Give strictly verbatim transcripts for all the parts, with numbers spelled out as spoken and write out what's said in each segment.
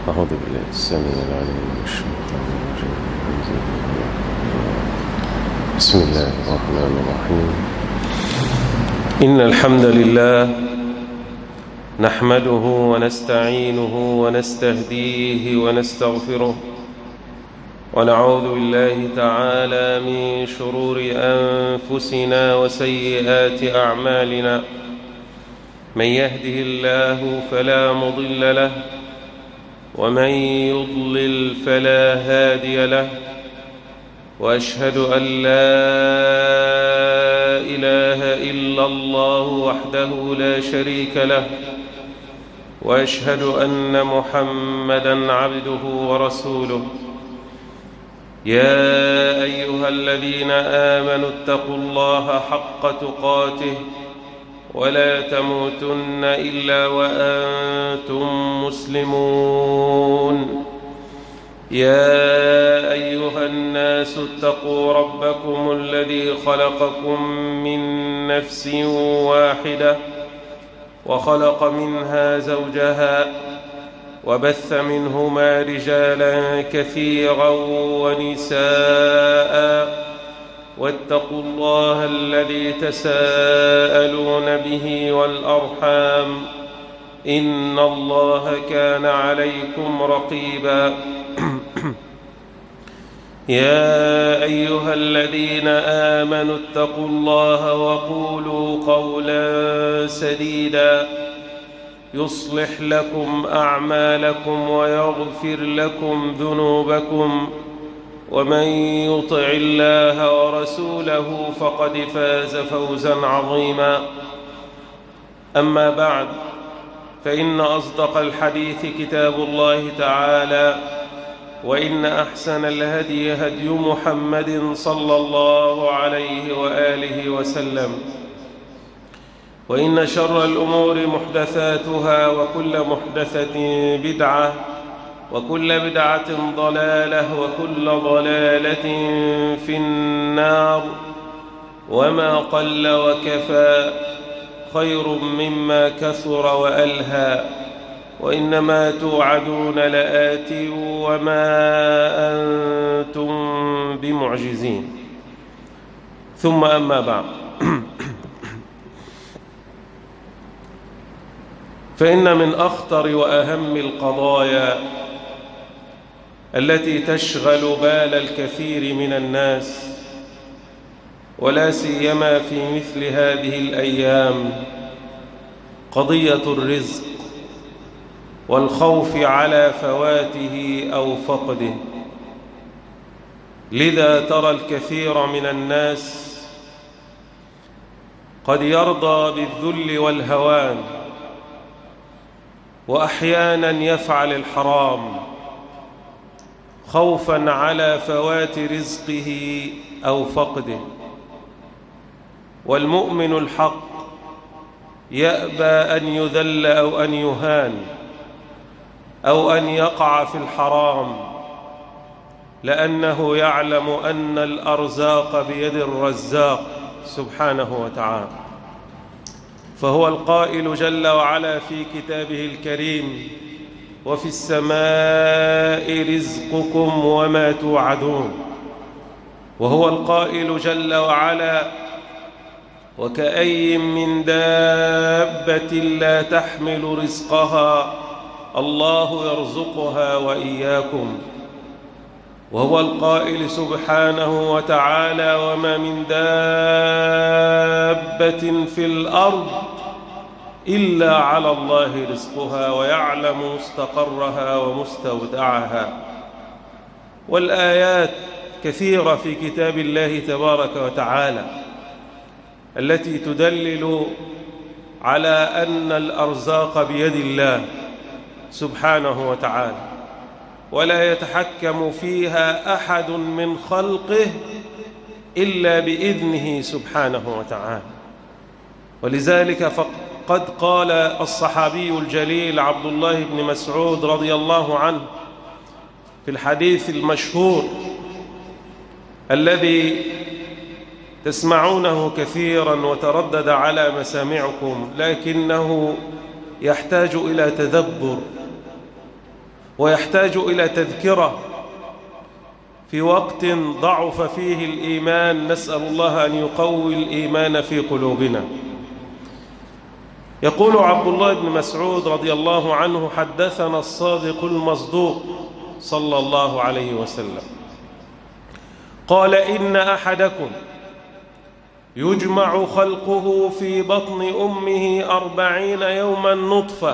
أعوذ بالله السميع العليم من الشيطان الرجيم. بسم الله الرحمن الرحيم. إن الحمد لله نحمده ونستعينه ونستهديه ونستغفره، ونعوذ بالله تعالى من شرور أنفسنا وسيئات أعمالنا. من يهده الله فلا مضل له، ومن يضلل فلا هادي له، وأشهد أن لا إله إلا الله وحده لا شريك له، وأشهد أن محمدًا عبده ورسوله. يا أيها الذين آمنوا اتقوا الله حق تقاته ولا تموتن إلا وأنتم مسلمون. يا أيها الناس اتقوا ربكم الذي خلقكم من نفس واحدة وخلق منها زوجها وبث منهما رجالا كثيرا ونساء، واتقوا الله الذي تساءلون به والأرحام، إن الله كان عليكم رقيبا. يا أيها الذين آمنوا اتقوا الله وقولوا قولا سديدا يصلح لكم أعمالكم ويغفر لكم ذنوبكم، ومن يطع الله ورسوله فقد فاز فوزا عظيما. أما بعد، فإن أصدق الحديث كتاب الله تعالى، وإن أحسن الهدي هدي محمد صلى الله عليه وآله وسلم، وإن شر الأمور محدثاتها، وكل محدثة بدعة، وكل بدعة ضلالة، وكل ضلالة في النار. وما قل وكفى خير مما كثر وألهى، وإنما توعدون لآت وما أنتم بمعجزين. ثم أما بعد، فإن من أخطر وأهم القضايا التي تشغل بال الكثير من الناس، ولا سيما في مثل هذه الأيام، قضية الرزق والخوف على فواته أو فقده. لذا ترى الكثير من الناس قد يرضى بالذل والهوان، وأحيانا يفعل الحرام خوفا على فوات رزقه أو فقده. والمؤمن الحق يأبى أن يذل أو أن يهان أو أن يقع في الحرام، لأنه يعلم أن الأرزاق بيد الرزاق سبحانه وتعالى. فهو القائل جل وعلا في كتابه الكريم: وفي السماء رزقكم وما توعدون. وهو القائل جل وعلا: وكأي من دابة لا تحمل رزقها الله يرزقها وإياكم. وهو القائل سبحانه وتعالى: وما من دابة في الأرض إلا على الله رزقها ويعلم مستقرها ومستودعها. والآيات كثيرة في كتاب الله تبارك وتعالى التي تدلل على أن الأرزاق بيد الله سبحانه وتعالى، ولا يتحكم فيها أحد من خلقه إلا بإذنه سبحانه وتعالى. ولذلك فقد قال الصحابي الجليل عبد الله بن مسعود رضي الله عنه في الحديث المشهور الذي تسمعونه كثيرا وتردد على مسامعكم، لكنه يحتاج إلى تدبر ويحتاج إلى تذكرة في وقت ضعف فيه الإيمان. نسأل الله أن يقوي الإيمان في قلوبنا. يقول عبد الله بن مسعود رضي الله عنه: حدثنا الصادق المصدوق صلى الله عليه وسلم قال: إن أحدكم يجمع خلقه في بطن أمه أربعين يوما نطفة،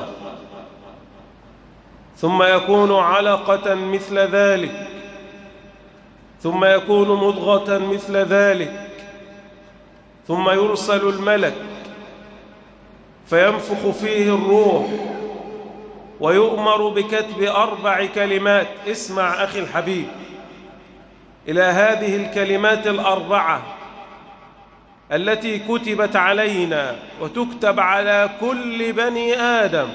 ثم يكون علقة مثل ذلك، ثم يكون مضغة مثل ذلك، ثم يرسل الملك فينفخ فيه الروح ويؤمر بكتب أربع كلمات. اسمع أخي الحبيب إلى هذه الكلمات الأربعة التي كتبت علينا وتكتب على كل بني آدم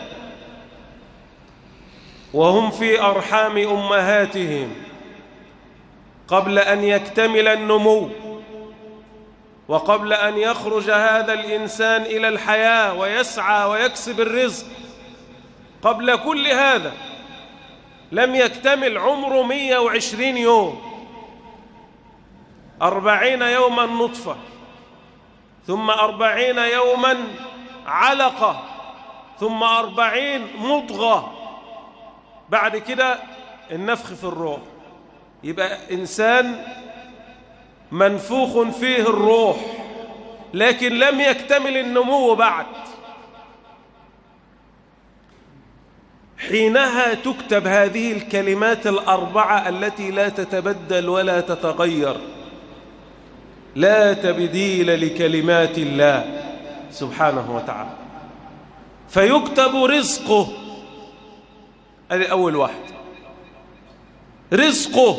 وهم في أرحام أمهاتهم قبل أن يكتمل النمو وقبل أن يخرج هذا الإنسان إلى الحياة ويسعى ويكسب الرزق. قبل كل هذا لم يكتمل عمره مئة وعشرين يوم، أربعين يوما نطفة، ثم أربعين يوما علقة، ثم أربعين مضغة، بعد كده النفخ في الروح. يبقى إنسان منفوخ فيه الروح لكن لم يكتمل النمو بعد. حينها تكتب هذه الكلمات الأربعة التي لا تتبدل ولا تتغير. لا تبديل لكلمات الله سبحانه وتعالى. فيكتب رزقه، هذه أول واحد، رزقه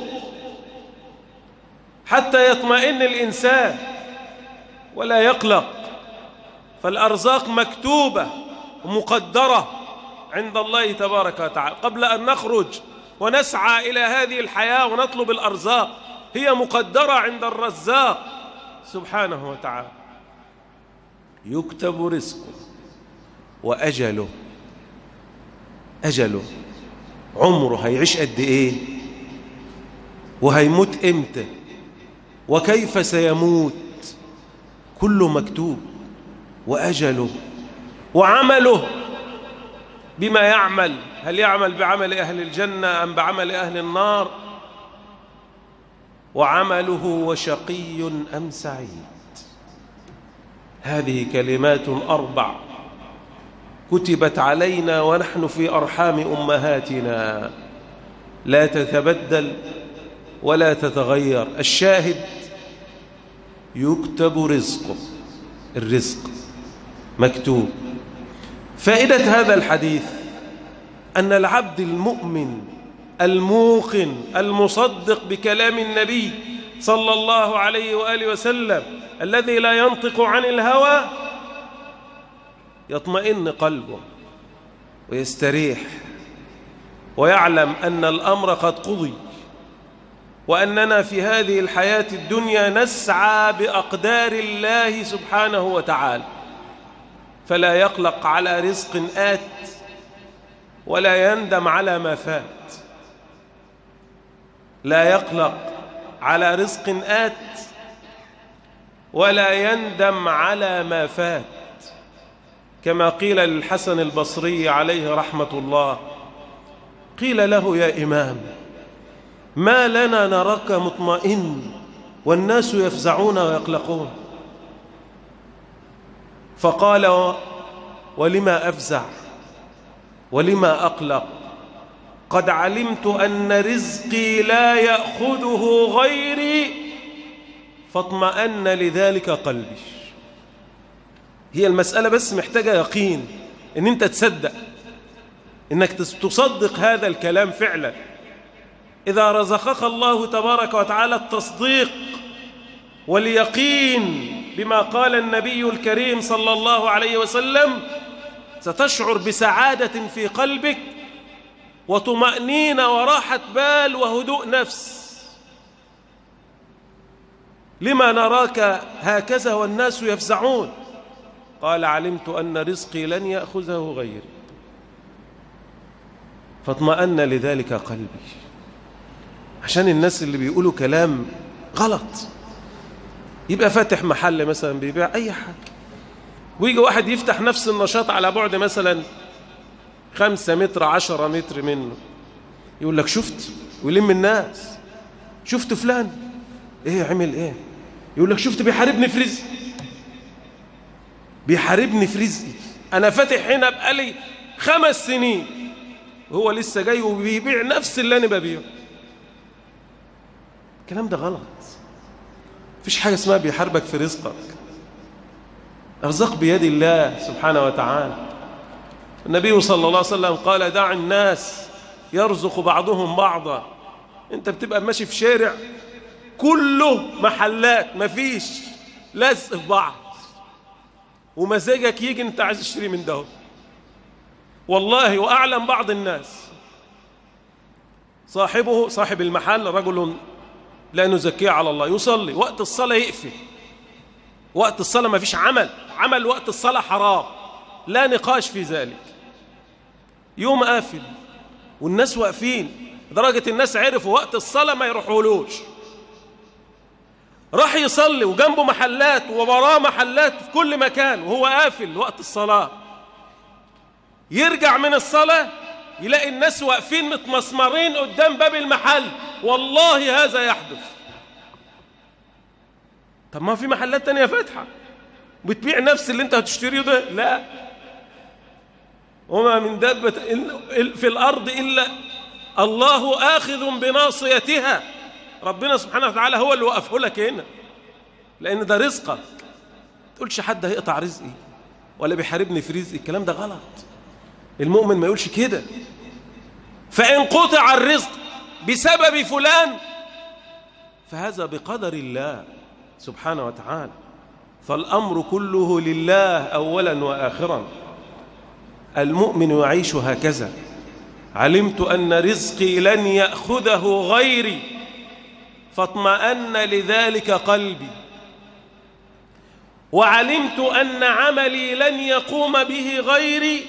حتى يطمئن الإنسان ولا يقلق، فالأرزاق مكتوبة ومقدرة عند الله تبارك وتعالى. قبل أن نخرج ونسعى إلى هذه الحياة ونطلب الأرزاق هي مقدرة عند الرزاق سبحانه وتعالى. يكتب رزقه وأجله، أجله عمره هيعيش قد إيه وهيموت إمتى وكيف سيموت، كله مكتوب. وأجله وعمله بما يعمل، هل يعمل بعمل أهل الجنة أم بعمل أهل النار، وعمله وشقي أم سعيد. هذه كلمات أربع كتبت علينا ونحن في أرحام أمهاتنا، لا تتبدل ولا تتغير. الشاهد يكتب رزقه، الرزق مكتوب. فائدة هذا الحديث أن العبد المؤمن الموقن المصدق بكلام النبي صلى الله عليه وآله وسلم الذي لا ينطق عن الهوى يطمئن قلبه ويستريح ويعلم أن الأمر قد قضي، وأننا في هذه الحياة الدنيا نسعى بأقدار الله سبحانه وتعالى، فلا يقلق على رزق آت ولا يندم على ما فات. لا يقلق على رزق آت ولا يندم على ما فات، كما قيل للحسن البصري عليه رحمة الله، قيل له: يا إمام، ما لنا نراك مطمئن والناس يفزعون ويقلقون؟ فقال: ولما أفزع ولما أقلق؟ قد علمت أن رزقي لا يأخذه غيري فاطمأن لذلك قلبي. هي المسألة بس محتاجة يقين، إن أنت تصدق، إنك تصدق هذا الكلام فعلا. إذا رزقك الله تبارك وتعالى التصديق واليقين بما قال النبي الكريم صلى الله عليه وسلم، ستشعر بسعادة في قلبك وطمأنينة وراحة بال وهدوء نفس. لما نراك هكذا والناس يفزعون؟ قال: علمت أن رزقي لن يأخذه غيري. فاطمأن لذلك قلبي. عشان الناس اللي بيقولوا كلام غلط، يبقى فاتح محل مثلا بيبيع أي حاجة، ويجي واحد يفتح نفس النشاط على بعد مثلا خمسة متر عشرة متر منه، يقول لك شفت، ويلم الناس، شفت فلان ايه عمل ايه، يقول لك شفت بيحاربني في رزقي، بيحاربني في رزقي، انا فاتح هنا بقالي خمس سنين وهو لسه جاي وبيبيع نفس اللي انا ببيعه. الكلام ده غلط. مفيش حاجه اسمها بيحاربك في رزقك. ارزاق بيد الله سبحانه وتعالى. النبي صلى الله عليه وسلم قال دع الناس يرزق بعضهم بعضا. انت بتبقى ماشي في شارع كله محلات، مفيش لزق في بعض، ومزاجك يجي انت عايز تشتري من ده. والله واعلم بعض الناس صاحبه صاحب المحل رجل لا نزكيه على الله، يصلي وقت الصلاة يقفل، وقت الصلاة ما فيش عمل، عمل وقت الصلاة حرام لا نقاش في ذلك، يوم قافل والناس واقفين، لدرجة الناس عرفوا وقت الصلاة ما يروحولوش، راح يصلي وجنبه محلات ووراه محلات في كل مكان وهو قافل وقت الصلاة، يرجع من الصلاة يلاقي الناس واقفين متمسمرين قدام باب المحل. والله هذا يحدث. طب ما في محلات تانية فاتحة بتبيع نفس اللي انت هتشتريه ده. لا، وما من دابة في الأرض إلا الله آخذ بناصيتها. ربنا سبحانه وتعالى هو اللي وقفه لك هنا، لأن ده رزقك. تقولش حد هيقطع رزقي ولا بيحاربني في رزقي، الكلام ده غلط. المؤمن ما يقولش كده. فإن قطع الرزق بسبب فلان فهذا بقدر الله سبحانه وتعالى، فالأمر كله لله أولا وآخرا. المؤمن يعيش هكذا: علمت أن رزقي لن يأخذه غيري فاطمأن لذلك قلبي، وعلمت أن عملي لن يقوم به غيري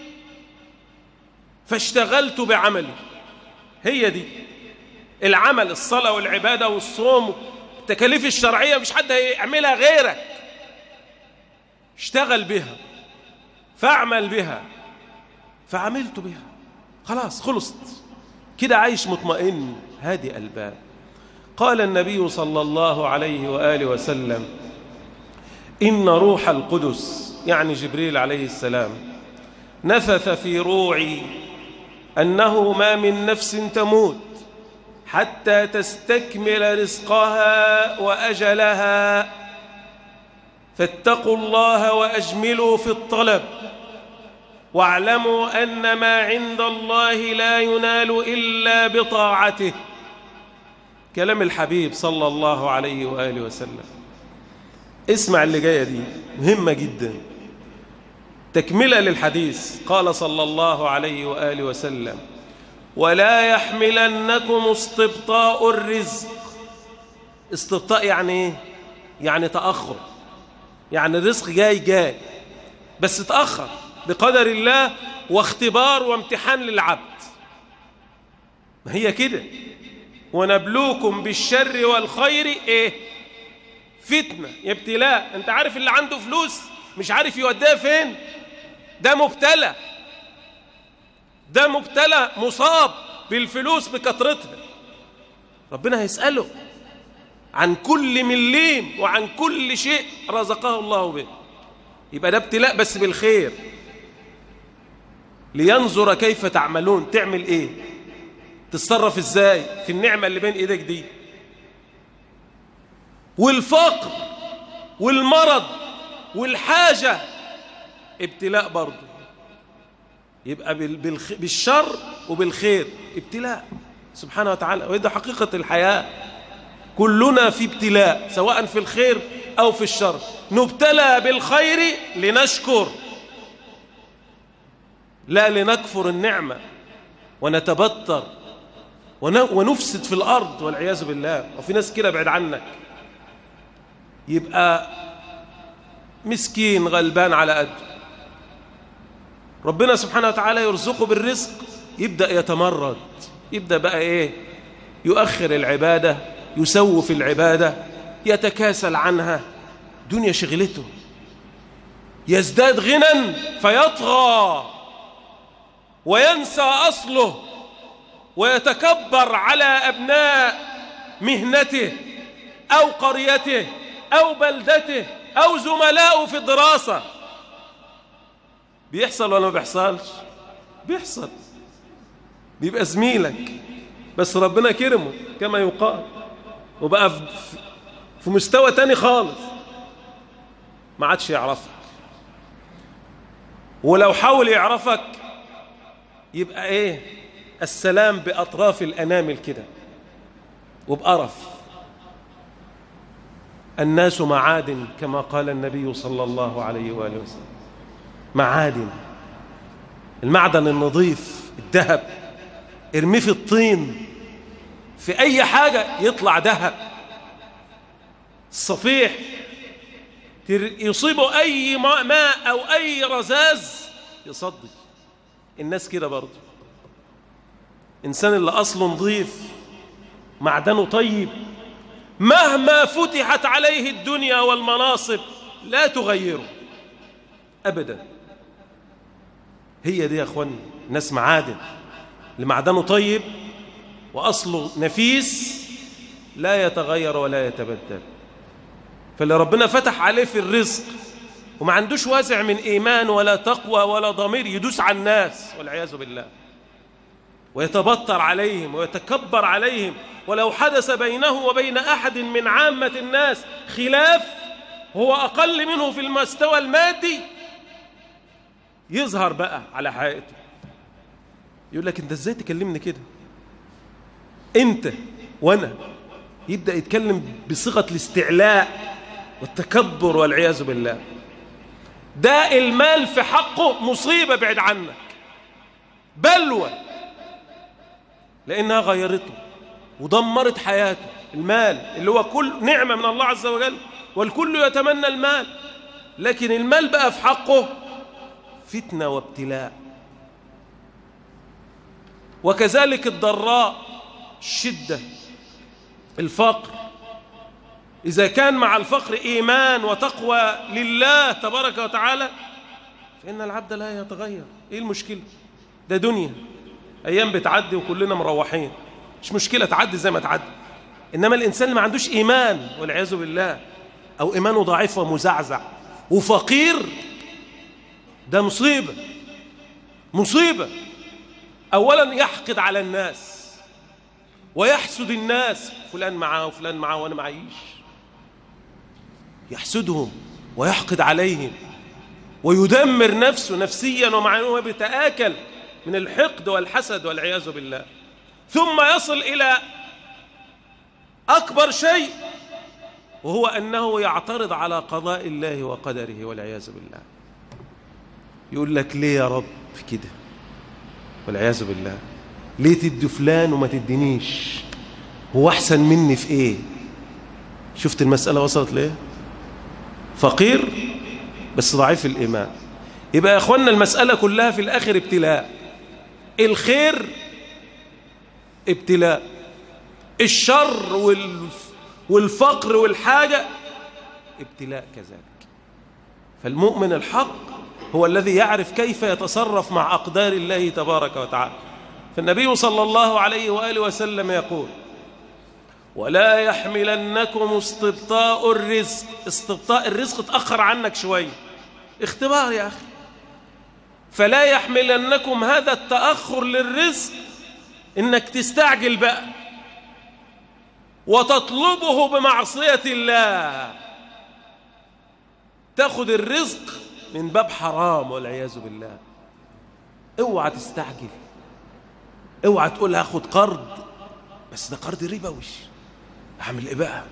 فاشتغلت بعملي. هي دي العمل، الصلاة والعبادة والصوم، التكاليف الشرعية مش حد هيعملها غيرك، اشتغل بها، فاعمل بها، فعملت بها، خلاص خلصت كده، عايش مطمئن هادئ البال. قال النبي صلى الله عليه وآله وسلم: إن روح القدس، يعني جبريل عليه السلام، نفث في روعي أنه ما من نفس تموت حتى تستكمل رزقها وأجلها، فاتقوا الله وأجملوا في الطلب، واعلموا أن ما عند الله لا ينال إلا بطاعته. كلام الحبيب صلى الله عليه وآله وسلم. اسمع اللي جاية دي مهمة جدا، تكملة للحديث. قال صلى الله عليه وآله وسلم: ولا يحملنكم استبطاء الرزق. استبطاء يعني ايه؟ يعني تأخر، يعني الرزق جاي جاي بس تأخر بقدر الله، واختبار وامتحان للعبد. ما هي كده، ونبلوكم بالشر والخير ايه؟ فتنة، ابتلاء. انت عارف اللي عنده فلوس مش عارف يوديها فين؟ ده مبتلى، ده مبتلى مصاب بالفلوس بكثرتها. ربنا هيسأله عن كل مليم وعن كل شيء رزقه الله به. يبقى ده ابتلاء بس بالخير، لينظر كيف تعملون. تعمل ايه؟ تتصرف ازاي في النعمة اللي بين ايديك دي؟ والفقر والمرض والحاجة ابتلاء برضه. يبقى بالشر وبالخير ابتلاء سبحانه وتعالى، وهذا حقيقة الحياة. كلنا في ابتلاء سواء في الخير أو في الشر. نبتلى بالخير لنشكر، لا لنكفر النعمة ونتبطر ونفسد في الأرض والعياذ بالله. وفي ناس كده بعد عنك، يبقى مسكين غلبان على قده، ربنا سبحانه وتعالى يرزقه بالرزق يبدأ يتمرد، يبدأ بقى إيه؟ يؤخر العبادة، يسوف العبادة، يتكاسل عنها، دنيا شغلته. يزداد غنى فيطغى وينسى أصله ويتكبر على أبناء مهنته أو قريته أو بلدته أو زملائه في الدراسة. بيحصل ولا ما بيحصلش؟ بيحصل. بيبقى زميلك بس ربنا كرمه كما يقال، وبقى في مستوى تاني خالص، ما عادش يعرفك. ولو حاول يعرفك يبقى ايه؟ السلام بأطراف الأنامل كده وبقرف. الناس معادن كما قال النبي صلى الله عليه وآله وسلم. معادن، المعدن النظيف، الذهب، ارميه في الطين، في أي حاجة يطلع ذهب. الصفيح يصيبه أي ماء أو أي رذاذ يصدي. الناس كده برضه. إنسان اللي أصله نظيف، معدنه طيب، مهما فتحت عليه الدنيا والمناصب لا تغيره أبدا. هي دي يا أخوان ناس معادن، اللي معدنه طيب وأصله نفيس لا يتغير ولا يتبدل. فاللي ربنا فتح عليه في الرزق وما عندوش وازع من إيمان ولا تقوى ولا ضمير، يدوس على الناس والعياذ بالله، ويتبطر عليهم ويتكبر عليهم. ولو حدث بينه وبين أحد من عامة الناس خلاف هو أقل منه في المستوى المادي، يظهر بقى على حقيقته، يقول لك أنت إزاي تكلمني كده؟ أنت وأنا. يبدأ يتكلم بصيغة الاستعلاء والتكبر والعياذ بالله. ده المال في حقه مصيبة بعد عنك، بلوى، لأنها غيرته ودمرت حياته. المال اللي هو كل نعمة من الله عز وجل، والكل يتمنى المال، لكن المال بقى في حقه فتنة وابتلاء. وكذلك الضراء، الشدة، الفقر. إذا كان مع الفقر إيمان وتقوى لله تبارك وتعالى فإن العبد لا يتغير. إيه المشكلة؟ ده دنيا، أيام بتعدي وكلنا مروحين، مش مشكلة تعدي زي ما تعدي. إنما الإنسان اللي ما عندوش إيمان والعياذ بالله، أو إيمانه ضعيف ومزعزع وفقير، ده مصيبة. مصيبة. أولا يحقد على الناس ويحسد الناس، فلان معاه وفلان معاه وأنا معيش. يحسدهم ويحقد عليهم ويدمر نفسه نفسيا ومعنويا، وبيتآكل من الحقد والحسد والعياذ بالله. ثم يصل إلى أكبر شيء، وهو أنه يعترض على قضاء الله وقدره والعياذ بالله. يقول لك ليه يا رب كده والعياذ بالله؟ ليه تدي فلان وما تدينيش؟ هو أحسن مني في إيه؟ شفت المسألة وصلت ليه؟ فقير بس ضعيف الإيمان. يبقى يا أخوانا المسألة كلها في الآخر ابتلاء. الخير ابتلاء، الشر والفقر والحاجة ابتلاء كذلك. فالمؤمن الحق هو الذي يعرف كيف يتصرف مع أقدار الله تبارك وتعالى. فالنبي صلى الله عليه وآله وسلم يقول: ولا يحملنكم استبطاء الرزق. استبطاء الرزق تأخر عنك شوية، اختبار يا أخي. فلا يحملنكم هذا التأخر للرزق إنك تستعجل بقى وتطلبه بمعصية الله، تاخد الرزق من باب حرام والعياذ بالله. اوعى تستعجل، اوعى تقول هاخد قرض بس ده قرض ربوي، اعمل ايه بقى؟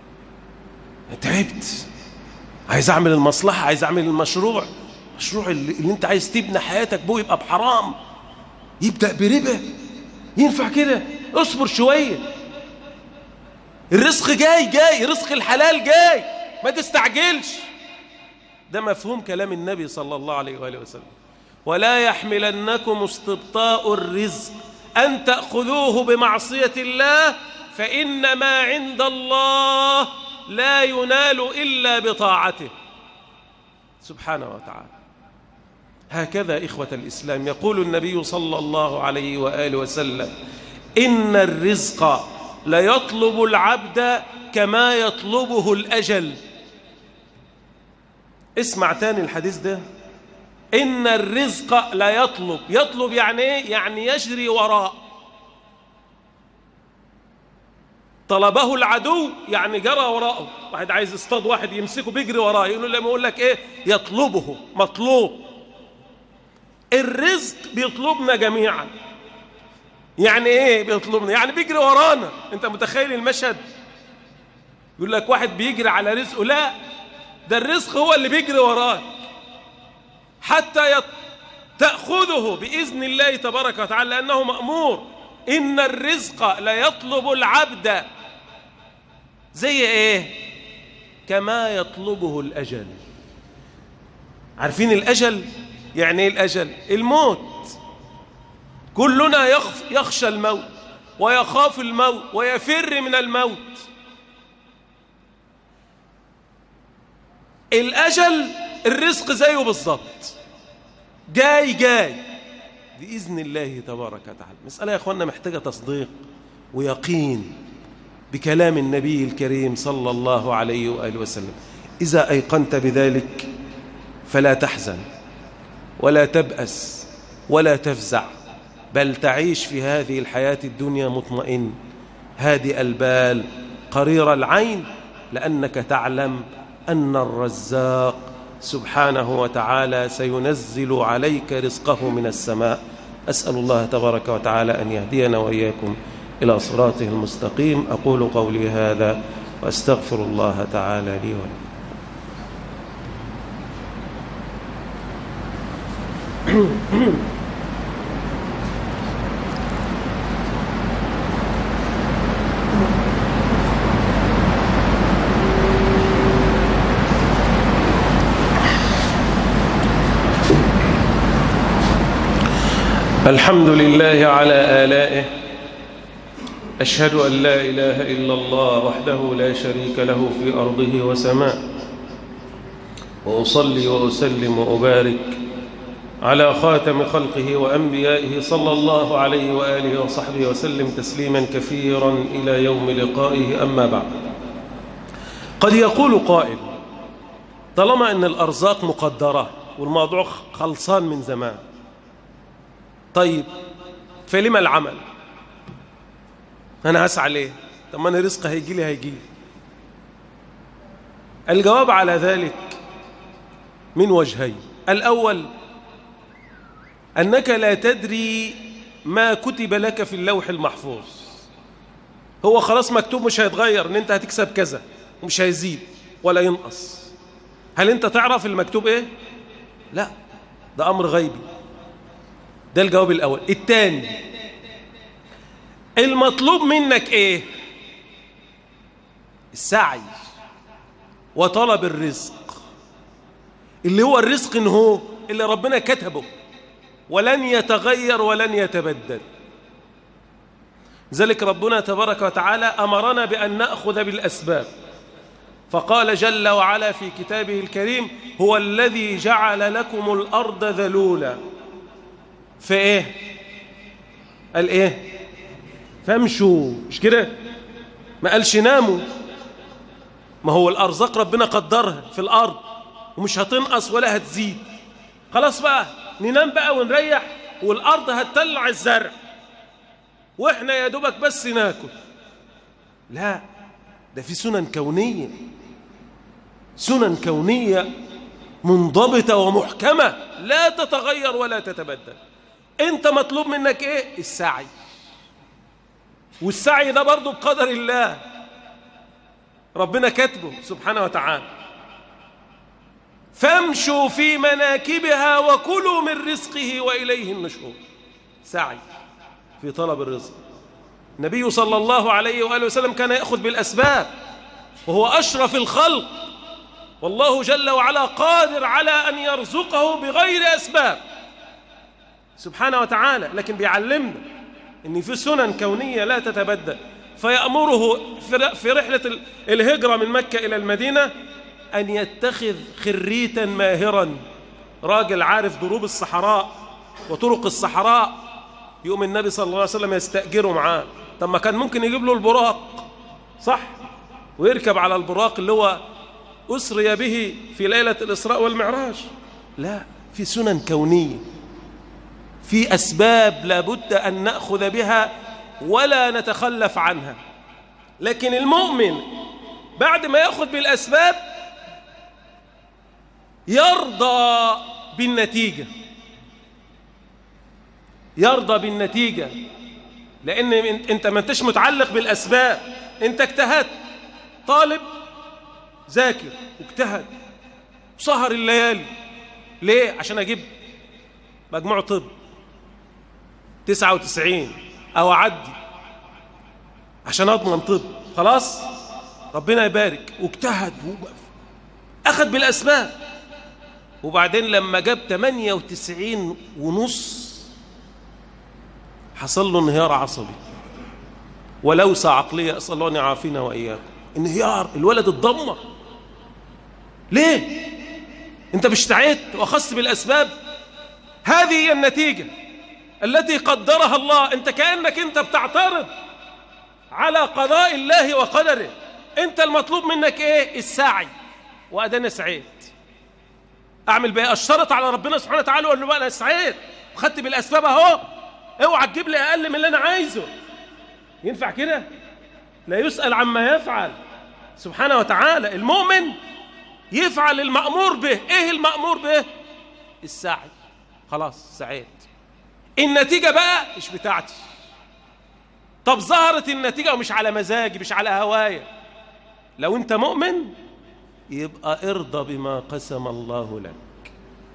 تعبت، عايز اعمل المصلحة، عايز اعمل المشروع، مشروع اللي, اللي انت عايز تبني حياتك بو يبقى بحرام، يبدأ بربا. ينفع كده؟ اصبر شوية، الرزق جاي جاي، رزق الحلال جاي، ما تستعجلش. ده مفهوم كلام النبي صلى الله عليه وآله وسلم. ولا يحملنكم استبطاء الرزق أن تأخذوه بمعصية الله، فإن ما عند الله لا ينال إلا بطاعته سبحانه وتعالى. هكذا إخوة الإسلام يقول النبي صلى الله عليه وآله وسلم: إن الرزق ليطلب العبد كما يطلبه الأجل. اسمع تاني الحديث ده: إن الرزق لا يطلب. يطلب يعني إيه؟ يعني يجري وراء. طلبه العدو يعني جرى وراءه. واحد عايز يصطاد واحد يمسكه بيجري وراه، يقول له لما يقول لك إيه؟ يطلبه، مطلوب. الرزق بيطلبنا جميعا. يعني إيه بيطلبنا؟ يعني بيجري ورانا. أنت متخيل المشهد؟ يقول لك واحد بيجري على رزقه. لا، ده الرزق هو اللي بيجري وراك حتى يت... تأخذه بإذن الله تبارك وتعالى، لأنه مأمور. إن الرزق لا يطلب العبد زي إيه؟ كما يطلبه الأجل. عارفين الأجل؟ يعني إيه الأجل؟ الموت. كلنا يخف... يخشى الموت ويخاف الموت ويفر من الموت. الأجل الرزق زيه بالضبط، جاي جاي بإذن الله تبارك وتعالى. مسألة يا أخوانا محتاجة تصديق ويقين بكلام النبي الكريم صلى الله عليه وآله وسلم. إذا أيقنت بذلك فلا تحزن ولا تبأس ولا تفزع، بل تعيش في هذه الحياة الدنيا مطمئن هادئ البال قرير العين، لأنك تعلم أن الرزاق سبحانه وتعالى سينزل عليك رزقه من السماء. أسأل الله تبارك وتعالى أن يهدينا وإياكم إلى صراطه المستقيم. أقول قولي هذا وأستغفر الله تعالى لي ولكم. الحمد لله على آلائه، أشهد أن لا إله إلا الله وحده لا شريك له في أرضه وسماء، وأصلي وأسلم وأبارك على خاتم خلقه وأنبيائه صلى الله عليه وآله وصحبه وسلم تسليما كثيرا إلى يوم لقائه. أما بعد، قد يقول قائل: طالما أن الأرزاق مقدرة والموضوع خلصان من زمان، طيب فلما العمل؟ أنا هسعى ليه؟ طب ما أنا رزق هيجي لي هيجي لي. الجواب على ذلك من وجهين. الأول أنك لا تدري ما كتب لك في اللوح المحفوظ. هو خلاص مكتوب مش هيتغير إن أنت هتكسب كذا ومش هيزيد ولا ينقص. هل أنت تعرف المكتوب إيه؟ لا، ده أمر غيبي. ده الجواب الأول. الثاني، المطلوب منك إيه؟ السعي وطلب الرزق، اللي هو الرزق إن هو اللي ربنا كتبه ولن يتغير ولن يتبدل. ذلك ربنا تبارك وتعالى أمرنا بأن نأخذ بالأسباب، فقال جل وعلا في كتابه الكريم: هو الذي جعل لكم الأرض ذلولا. في إيه؟ قال إيه؟ فامشوا، مش كده؟ ما قالش ناموا. ما هو الأرزاق ربنا قدرها في الأرض ومش هتنقص ولا هتزيد. خلاص بقى ننام بقى ونريح والأرض هتطلع الزرع وإحنا يا دوبك بس ناكل. لا، ده في سنن كونية، سنن كونية منضبطة ومحكمة لا تتغير ولا تتبدل. أنت مطلوب منك إيه؟ السعي. والسعي ده برضو بقدر الله، ربنا كتبه سبحانه وتعالى. فامشوا في مناكبها وكلوا من رزقه وإليه النشور. سعي في طلب الرزق. النبي صلى الله عليه وآله وسلم كان يأخذ بالأسباب وهو أشرف الخلق، والله جل وعلا قادر على أن يرزقه بغير أسباب، سبحانه وتعالى، لكن بيعلمنا إن في سنن كونية لا تتبدل. فيأمره في رحلة الهجرة من مكة إلى المدينة أن يتخذ خريتا ماهرا، راجل عارف دروب الصحراء وطرق الصحراء، يقوم النبي صلى الله عليه وسلم يستأجره معاه. طب ما كان ممكن يجيب له البراق، صح، ويركب على البراق اللي هو أسري به في ليلة الإسراء والمعراج. لا، في سنن كونية، في أسباب لابد أن نأخذ بها ولا نتخلف عنها. لكن المؤمن بعد ما يأخذ بالأسباب يرضى بالنتيجة، يرضى بالنتيجة، لأن أنت ما أنتش متعلق بالأسباب. أنت اجتهدت، طالب ذاكر واجتهد وسهر الليالي، ليه؟ عشان أجيب مجموع طب تسعة وتسعين أو أعدي عشان أضمن طب، خلاص ربنا يبارك، واجتهد أخذ بالأسباب. وبعدين لما جاب ثمانية وتسعين ونص حصل له انهيار عصبي ولوسة عقلية، أسأل الله أن يعافينا وإياكم. انهيار، الولد اتدمر. ليه؟ أنت مش استعدت وأخذت بالأسباب. هذه هي النتيجة التي قدرها الله. أنت كأنك أنت بتعترض على قضاء الله وقدره. أنت المطلوب منك إيه؟ السعي، وأدانا سعيت. أعمل بإيه؟ أشترط على ربنا سبحانه وتعالى وأقول له بقى أنا سعيت وخدت بالأسباب أهو، اوعى تجيب لي أقل من اللي أنا عايزه. ينفع كده؟ لا يسأل عما يفعل سبحانه وتعالى. المؤمن يفعل المأمور به. إيه المأمور به؟ السعي. خلاص سعيت. النتيجة بقى مش بتاعتي. طب ظهرت النتيجة ومش على مزاجي، مش على هوايا. لو أنت مؤمن يبقى ارضى بما قسم الله لك.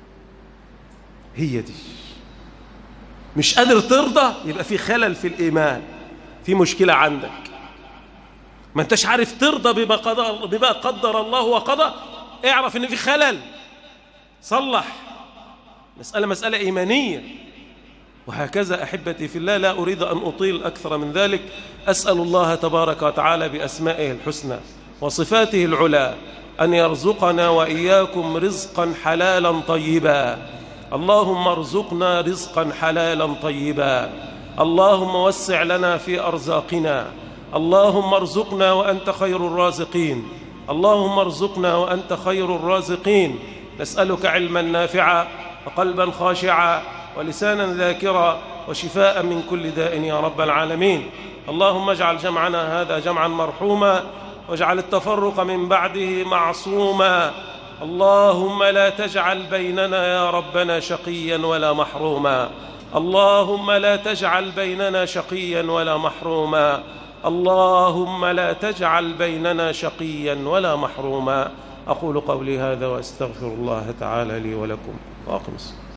هي دي. مش قادر ترضى يبقى في خلل في الإيمان، في مشكلة عندك. ما انتش عارف ترضى بما قدر, بما قدر الله وقضى، اعرف ان في خلل، صلح. مسألة مسألة إيمانية. وهكذا أحبتي في الله، لا أريد أن أطيل أكثر من ذلك. أسأل الله تبارك وتعالى بأسمائه الحسنى وصفاته العلى أن يرزقنا وإياكم رزقا حلالا طيبا. اللهم ارزقنا رزقا حلالا طيبا. اللهم وسع لنا في أرزاقنا. اللهم ارزقنا وأنت خير الرازقين. اللهم ارزقنا وأنت خير الرازقين. نسألك علما نافعا وقلبا خاشعا ولسانا ذاكرا وشفاء من كل داء يا رب العالمين. اللهم اجعل جمعنا هذا جمعا مرحوما، واجعل التفرق من بعده معصوما. اللهم لا تجعل بيننا يا ربنا شقيا ولا محروما. اللهم لا تجعل بيننا شقيا ولا محروما. اللهم لا تجعل بيننا شقيا ولا محروما. أقول قولي هذا وأستغفر الله تعالى لي ولكم وأقم الصلاة.